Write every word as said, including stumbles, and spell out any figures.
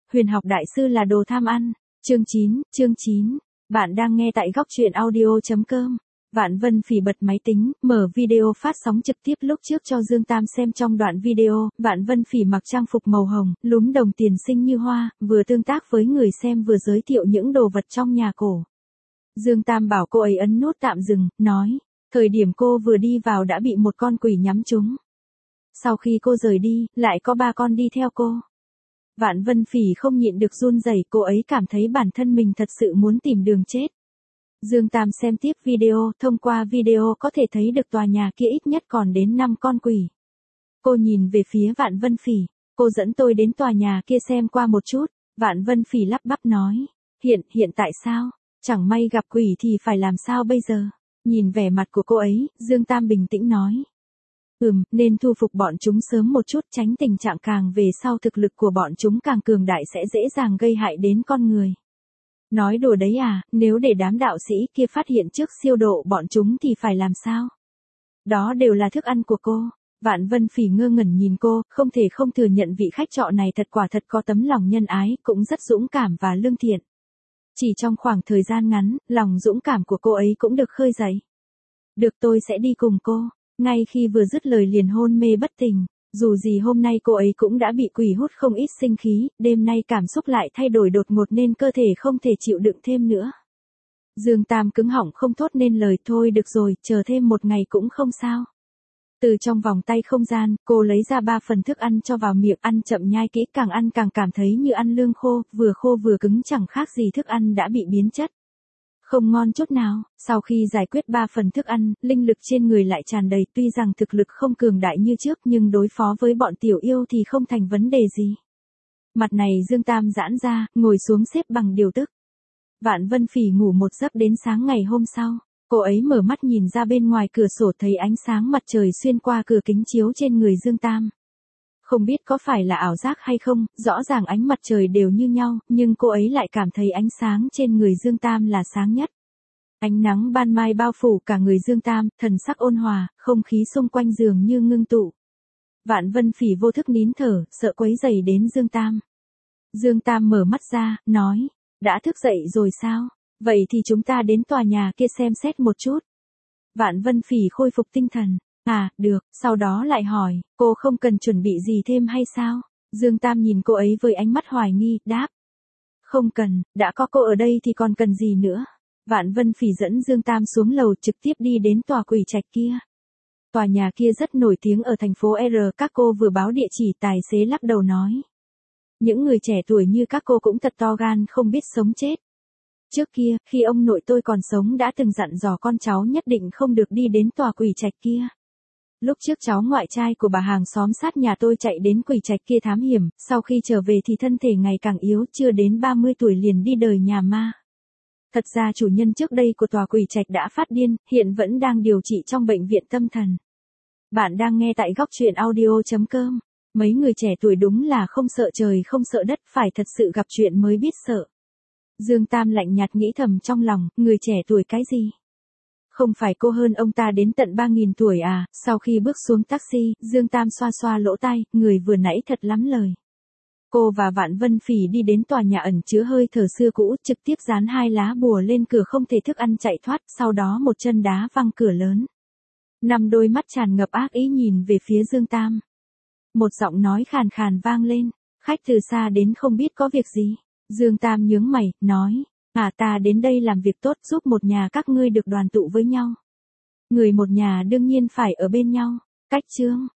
Huyền học đại sư là đồ tham ăn. Chương chín, chương chín. Bạn đang nghe tại góc truyện audio chấm com. Vạn Vân Phỉ bật máy tính, mở video phát sóng trực tiếp lúc trước cho Dương Tam xem. Trong đoạn video, Vạn Vân Phỉ mặc trang phục màu hồng, lúm đồng tiền xinh như hoa, vừa tương tác với người xem vừa giới thiệu những đồ vật trong nhà cổ. Dương Tam bảo cô ấy ấn nút tạm dừng, nói, thời điểm cô vừa đi vào đã bị một con quỷ nhắm trúng. Sau khi cô rời đi, lại có ba con đi theo cô. Vạn Vân Phỉ không nhịn được run rẩy, cô ấy cảm thấy bản thân mình thật sự muốn tìm đường chết. Dương Tam xem tiếp video, thông qua video có thể thấy được tòa nhà kia ít nhất còn đến năm con quỷ. Cô nhìn về phía Vạn Vân Phỉ, cô dẫn tôi đến tòa nhà kia xem qua một chút. Vạn Vân Phỉ lắp bắp nói, hiện, hiện tại sao? Chẳng may gặp quỷ thì phải làm sao bây giờ? Nhìn vẻ mặt của cô ấy, Dương Tam bình tĩnh nói. Ừm, nên thu phục bọn chúng sớm một chút, tránh tình trạng càng về sau thực lực của bọn chúng càng cường đại sẽ dễ dàng gây hại đến con người. Nói đùa đấy à, nếu để đám đạo sĩ kia phát hiện trước siêu độ bọn chúng thì phải làm sao? Đó đều là thức ăn của cô. Vạn Vân Phỉ ngơ ngẩn nhìn cô, không thể không thừa nhận vị khách trọ này thật quả thật có tấm lòng nhân ái, cũng rất dũng cảm và lương thiện. Chỉ trong khoảng thời gian ngắn, lòng dũng cảm của cô ấy cũng được khơi dậy. Được, tôi sẽ đi cùng cô. Ngay khi vừa dứt lời liền hôn mê bất tỉnh. Dù gì hôm nay cô ấy cũng đã bị quỷ hút không ít sinh khí, đêm nay cảm xúc lại thay đổi đột ngột nên cơ thể không thể chịu đựng thêm nữa. Dương Tam cứng họng không thốt nên lời, thôi được rồi, chờ thêm một ngày cũng không sao. Từ trong vòng tay không gian, cô lấy ra ba phần thức ăn cho vào miệng, ăn chậm nhai kỹ, càng ăn càng cảm thấy như ăn lương khô, vừa khô vừa cứng chẳng khác gì thức ăn đã bị biến chất. Không ngon chút nào. Sau khi giải quyết ba phần thức ăn, linh lực trên người lại tràn đầy, tuy rằng thực lực không cường đại như trước nhưng đối phó với bọn tiểu yêu thì không thành vấn đề gì. Mặt này Dương Tam giãn ra, ngồi xuống xếp bằng điều tức. Vạn Vân Phỉ ngủ một giấc đến sáng ngày hôm sau. Cô ấy mở mắt nhìn ra bên ngoài cửa sổ thấy ánh sáng mặt trời xuyên qua cửa kính chiếu trên người Dương Tam. Không biết có phải là ảo giác hay không, rõ ràng ánh mặt trời đều như nhau, nhưng cô ấy lại cảm thấy ánh sáng trên người Dương Tam là sáng nhất. Ánh nắng ban mai bao phủ cả người Dương Tam, thần sắc ôn hòa, không khí xung quanh dường như ngưng tụ. Vạn Vân Phỉ vô thức nín thở, sợ quấy rầy đến Dương Tam. Dương Tam mở mắt ra, nói, đã thức dậy rồi sao? Vậy thì chúng ta đến tòa nhà kia xem xét một chút. Vạn Vân Phỉ khôi phục tinh thần. À, được, sau đó lại hỏi, cô không cần chuẩn bị gì thêm hay sao? Dương Tam nhìn cô ấy với ánh mắt hoài nghi, đáp. Không cần, đã có cô ở đây thì còn cần gì nữa? Vạn Vân Phỉ dẫn Dương Tam xuống lầu trực tiếp đi đến tòa quỷ trạch kia. Tòa nhà kia rất nổi tiếng ở thành phố R, các cô vừa báo địa chỉ, tài xế lắc đầu nói. Những người trẻ tuổi như các cô cũng thật to gan, không biết sống chết. Trước kia, khi ông nội tôi còn sống đã từng dặn dò con cháu nhất định không được đi đến tòa quỷ trạch kia. Lúc trước cháu ngoại trai của bà hàng xóm sát nhà tôi chạy đến quỷ trạch kia thám hiểm, sau khi trở về thì thân thể ngày càng yếu, chưa đến ba mươi tuổi liền đi đời nhà ma. Thật ra chủ nhân trước đây của tòa quỷ trạch đã phát điên, hiện vẫn đang điều trị trong bệnh viện tâm thần. Bạn đang nghe tại góc truyện audio chấm com. Mấy người trẻ tuổi đúng là không sợ trời không sợ đất, phải thật sự gặp chuyện mới biết sợ. Dương Tam lạnh nhạt nghĩ thầm trong lòng, người trẻ tuổi cái gì? Không phải cô hơn ông ta đến tận ba nghìn tuổi à? Sau khi bước xuống taxi, Dương Tam xoa xoa lỗ tai, người vừa nãy thật lắm lời. Cô và Vạn Vân Phỉ đi đến tòa nhà ẩn chứa hơi thở xưa cũ, trực tiếp dán hai lá bùa lên cửa không thể thức ăn chạy thoát, sau đó một chân đá văng cửa lớn. Năm đôi mắt tràn ngập ác ý nhìn về phía Dương Tam. Một giọng nói khàn khàn vang lên, khách từ xa đến không biết có việc gì. Dương Tam nhướng mày, nói, à ta đến đây làm việc tốt giúp một nhà các ngươi được đoàn tụ với nhau. Người một nhà đương nhiên phải ở bên nhau, cách chương.